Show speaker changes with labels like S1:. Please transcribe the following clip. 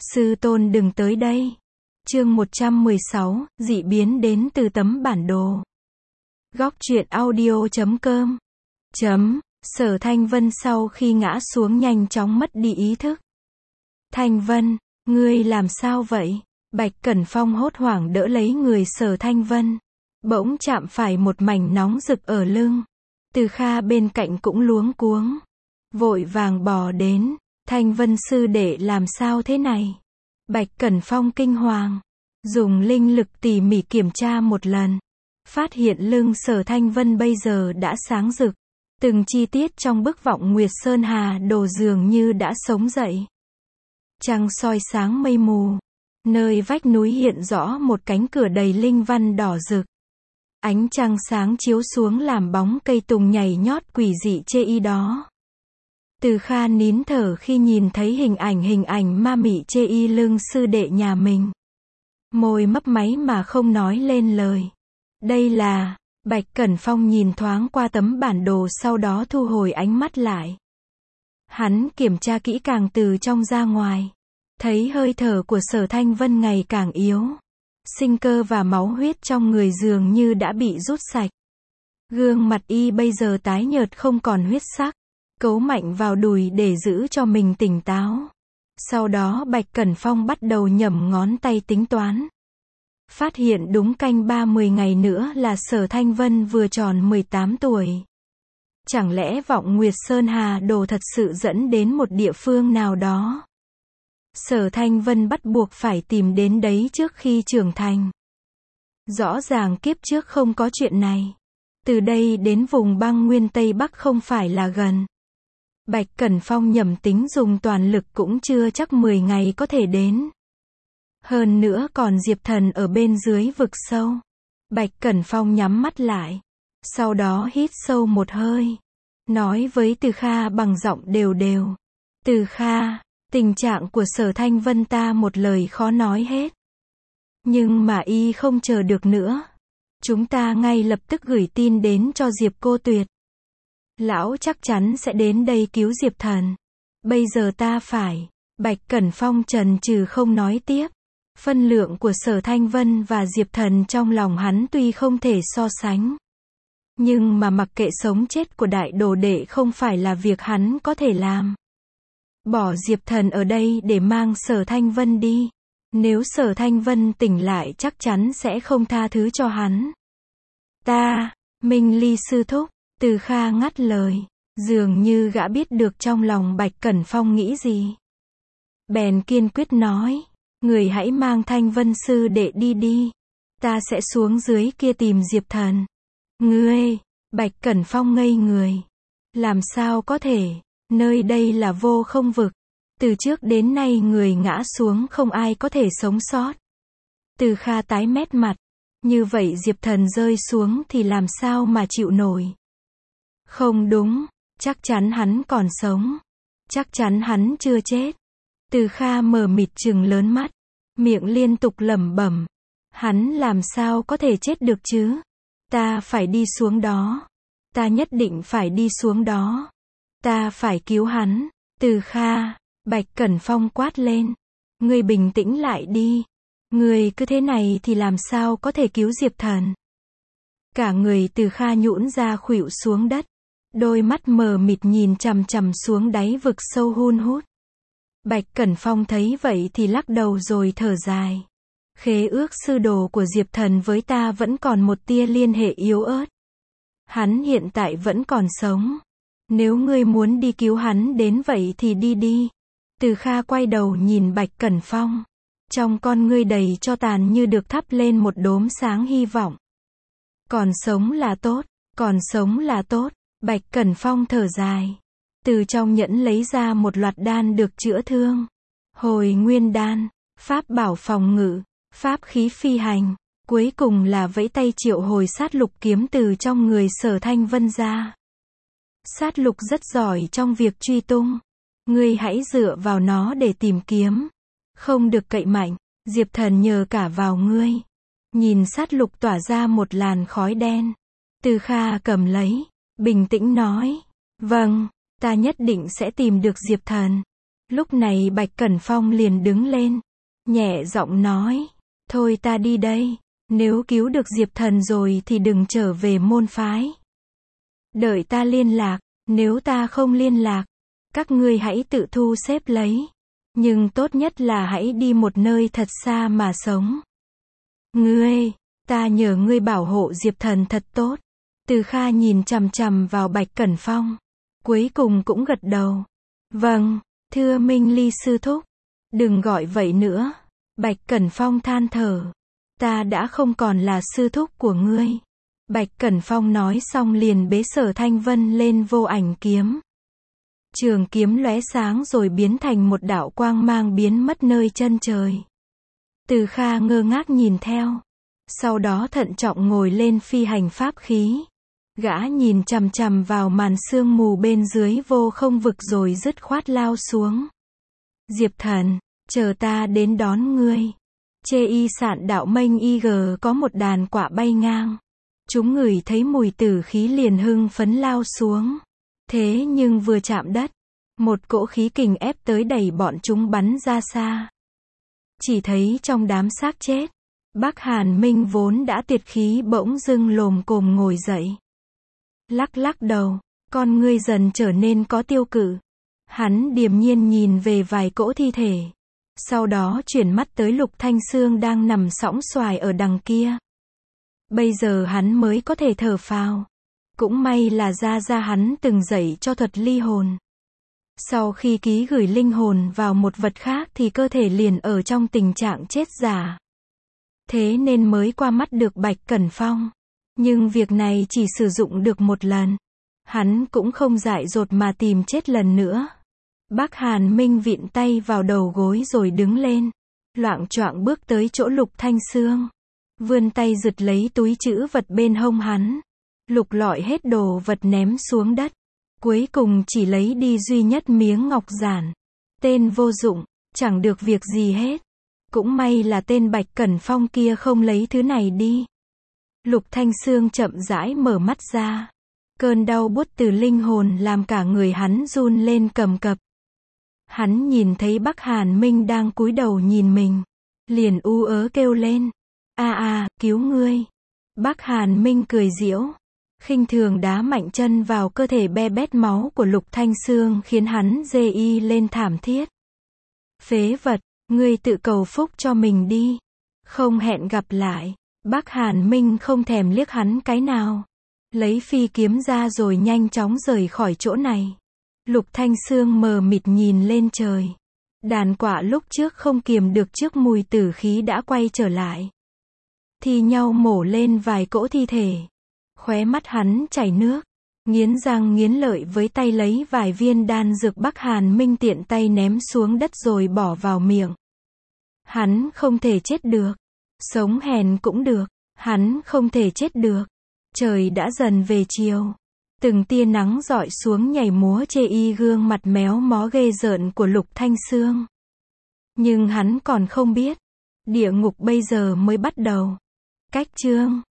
S1: Sư tôn đừng tới đây. Chương 116, dị biến đến từ tấm bản đồ. Góc truyện audio.com. Sở Thanh Vân sau khi ngã xuống nhanh chóng mất đi ý thức. Thanh Vân, ngươi làm sao vậy? Bạch Cẩn Phong hốt hoảng đỡ lấy người Sở Thanh Vân. Bỗng chạm phải một mảnh nóng rực ở lưng. Từ Kha bên cạnh cũng luống cuống. Vội vàng bò đến. Thanh Vân sư đệ làm sao thế này? Bạch Cẩn Phong kinh hoàng. Dùng linh lực tỉ mỉ kiểm tra một lần. Phát hiện lưng Sở Thanh Vân bây giờ đã sáng rực. Từng chi tiết trong bức vọng Nguyệt Sơn Hà đồ dường như đã sống dậy. Trăng soi sáng mây mù. Nơi vách núi hiện rõ một cánh cửa đầy linh văn đỏ rực. Ánh trăng sáng chiếu xuống làm bóng cây tùng nhảy nhót quỷ dị chê y đó. Từ Kha nín thở khi nhìn thấy hình ảnh ma mị chê y lưng sư đệ nhà mình. Môi mấp máy mà không nói lên lời. Đây là... Bạch Cẩn Phong nhìn thoáng qua tấm bản đồ sau đó thu hồi ánh mắt lại. Hắn kiểm tra kỹ càng từ trong ra ngoài. Thấy hơi thở của Sở Thanh Vân ngày càng yếu. Sinh cơ và máu huyết trong người dường như đã bị rút sạch. Gương mặt y bây giờ tái nhợt không còn huyết sắc. Cấu mạnh vào đùi để giữ cho mình tỉnh táo. Sau đó Bạch Cẩn Phong bắt đầu nhẩm ngón tay tính toán. Phát hiện đúng canh 30 ngày nữa là Sở Thanh Vân vừa tròn 18 tuổi. Chẳng lẽ vọng Nguyệt Sơn Hà đồ thật sự dẫn đến một địa phương nào đó? Sở Thanh Vân bắt buộc phải tìm đến đấy trước khi trưởng thành. Rõ ràng kiếp trước không có chuyện này. Từ đây đến vùng băng nguyên Tây Bắc không phải là gần. Bạch Cẩn Phong nhẩm tính dùng toàn lực cũng chưa chắc 10 ngày có thể đến. Hơn nữa còn Diệp Thần ở bên dưới vực sâu. Bạch Cẩn Phong nhắm mắt lại. Sau đó hít sâu một hơi. Nói với Từ Kha bằng giọng đều đều. Từ Kha, tình trạng của Sở Thanh Vân ta một lời khó nói hết. Nhưng mà y không chờ được nữa. Chúng ta ngay lập tức gửi tin đến cho Diệp Cô Tuyệt. Lão chắc chắn sẽ đến đây cứu Diệp Thần. Bây giờ ta phải. Bạch Cẩn Phong chần chừ không nói tiếp. Phân lượng của Sở Thanh Vân và Diệp Thần trong lòng hắn tuy không thể so sánh. Nhưng mà mặc kệ sống chết của đại đồ đệ không phải là việc hắn có thể làm. Bỏ Diệp Thần ở đây để mang Sở Thanh Vân đi. Nếu Sở Thanh Vân tỉnh lại chắc chắn sẽ không tha thứ cho hắn. Minh Ly sư thúc. Từ Kha ngắt lời. Dường như gã biết được trong lòng Bạch Cẩn Phong nghĩ gì. Bèn kiên quyết nói. Người hãy mang Thanh Vân sư đệ đi đi. Ta sẽ xuống dưới kia tìm Diệp Thần. Ngươi, Bạch Cẩn Phong ngây người. Làm sao có thể, nơi đây là vô không vực. Từ trước đến nay người ngã xuống không ai có thể sống sót. Từ Kha tái mét mặt. Như vậy Diệp Thần rơi xuống thì làm sao mà chịu nổi. Không đúng, chắc chắn hắn còn sống. Chắc chắn hắn chưa chết. Từ Kha mờ mịt trừng lớn mắt. Miệng liên tục lẩm bẩm. Hắn làm sao có thể chết được chứ? Ta phải đi xuống đó. Ta nhất định phải đi xuống đó. Ta phải cứu hắn. Từ Kha, Bạch Cẩn Phong quát lên. Ngươi bình tĩnh lại đi. Ngươi cứ thế này thì làm sao có thể cứu Diệp Thần? Cả người Từ Kha nhũn ra khuỵu xuống đất. Đôi mắt mờ mịt nhìn chằm chằm xuống đáy vực sâu hun hút. Bạch Cẩn Phong thấy vậy thì lắc đầu rồi thở dài. Khế ước sư đồ của Diệp Thần với ta vẫn còn một tia liên hệ yếu ớt. Hắn hiện tại vẫn còn sống. Nếu ngươi muốn đi cứu hắn đến vậy thì đi đi. Từ Kha quay đầu nhìn Bạch Cẩn Phong. Trong con ngươi đầy cho tàn như được thắp lên một đốm sáng hy vọng. Còn sống là tốt, còn sống là tốt. Bạch Cẩn Phong thở dài. Từ trong nhẫn lấy ra một loạt đan được chữa thương. Hồi nguyên đan, pháp bảo phòng ngự, pháp khí phi hành. Cuối cùng là vẫy tay triệu hồi sát lục kiếm từ trong người Sở Thanh Vân ra. Sát lục rất giỏi trong việc truy tung. Ngươi hãy dựa vào nó để tìm kiếm. Không được cậy mạnh, Diệp Thần nhờ cả vào ngươi. Nhìn sát lục tỏa ra một làn khói đen. Từ Kha cầm lấy, bình tĩnh nói. Vâng. Ta nhất định sẽ tìm được Diệp Thần. Lúc này Bạch Cẩn Phong liền đứng lên, nhẹ giọng nói, thôi ta đi đây, nếu cứu được Diệp Thần rồi thì đừng trở về môn phái. Đợi ta liên lạc, nếu ta không liên lạc, các ngươi hãy tự thu xếp lấy. Nhưng tốt nhất là hãy đi một nơi thật xa mà sống. Ngươi, ta nhờ ngươi bảo hộ Diệp Thần thật tốt. Từ Kha nhìn chằm chằm vào Bạch Cẩn Phong, cuối cùng cũng gật đầu. Vâng, thưa Minh Ly sư thúc, đừng gọi vậy nữa. Bạch Cẩn Phong than thở, ta đã không còn là sư thúc của ngươi. Bạch Cẩn Phong nói xong liền bế Sở Thanh Vân lên vô ảnh kiếm. Trường kiếm lóe sáng rồi biến thành một đạo quang mang biến mất nơi chân trời. Từ Kha ngơ ngác nhìn theo, sau đó thận trọng ngồi lên phi hành pháp khí. Gã nhìn chằm chằm vào màn sương mù bên dưới vô không vực rồi dứt khoát lao xuống. Diệp Thần, chờ ta đến đón ngươi. Chê y sạn đạo mênh y gờ có một đàn quạ bay ngang. Chúng ngửi thấy mùi tử khí liền hưng phấn lao xuống. Thế nhưng vừa chạm đất, một cỗ khí kình ép tới đẩy bọn chúng bắn ra xa. Chỉ thấy trong đám xác chết, Bắc Hàn Minh vốn đã tuyệt khí bỗng dưng lồm cồm ngồi dậy. Lắc lắc đầu, con ngươi dần trở nên có tiêu cự. Hắn điềm nhiên nhìn về vài cỗ thi thể. Sau đó chuyển mắt tới Lục Thanh Xương đang nằm sõng xoài ở đằng kia. Bây giờ hắn mới có thể thở phào. Cũng may là ra hắn từng dạy cho thuật ly hồn. Sau khi ký gửi linh hồn vào một vật khác thì cơ thể liền ở trong tình trạng chết giả. Thế nên mới qua mắt được Bạch Cẩn Phong. Nhưng việc này chỉ sử dụng được một lần. Hắn cũng không dại dột mà tìm chết lần nữa. Bắc Hàn Minh vịn tay vào đầu gối rồi đứng lên. Loạng choạng bước tới chỗ Lục Thanh Xương. Vươn tay giật lấy túi trữ vật bên hông hắn. Lục lọi hết đồ vật ném xuống đất. Cuối cùng chỉ lấy đi duy nhất miếng ngọc giản. Tên vô dụng, chẳng được việc gì hết. Cũng may là tên Bạch Cẩn Phong kia không lấy thứ này đi. Lục Thanh Xương chậm rãi mở mắt ra. Cơn đau buốt từ linh hồn làm cả người hắn run lên cầm cập. Hắn nhìn thấy Bắc Hàn Minh đang cúi đầu nhìn mình. Liền u ớ kêu lên. Cứu ngươi. Bắc Hàn Minh cười giễu. Khinh thường đá mạnh chân vào cơ thể be bét máu của Lục Thanh Xương khiến hắn dê y lên thảm thiết. Phế vật, ngươi tự cầu phúc cho mình đi. Không hẹn gặp lại. Bắc Hàn Minh không thèm liếc hắn cái nào. Lấy phi kiếm ra rồi nhanh chóng rời khỏi chỗ này. Lục Thanh Xương mờ mịt nhìn lên trời. Đàn quạ lúc trước không kiềm được trước mùi tử khí đã quay trở lại. Thi nhau mổ lên vài cỗ thi thể. Khóe mắt hắn chảy nước. Nghiến răng nghiến lợi với tay lấy vài viên đan dược Bắc Hàn Minh tiện tay ném xuống đất rồi bỏ vào miệng. Hắn không thể chết được. Sống hèn cũng được. Hắn không thể chết được. Trời đã dần về chiều. Từng tia nắng rọi xuống nhảy múa chê y gương mặt méo mó ghê rợn của Lục Thanh Xương. Nhưng hắn còn không biết. Địa ngục bây giờ mới bắt đầu. Cách chương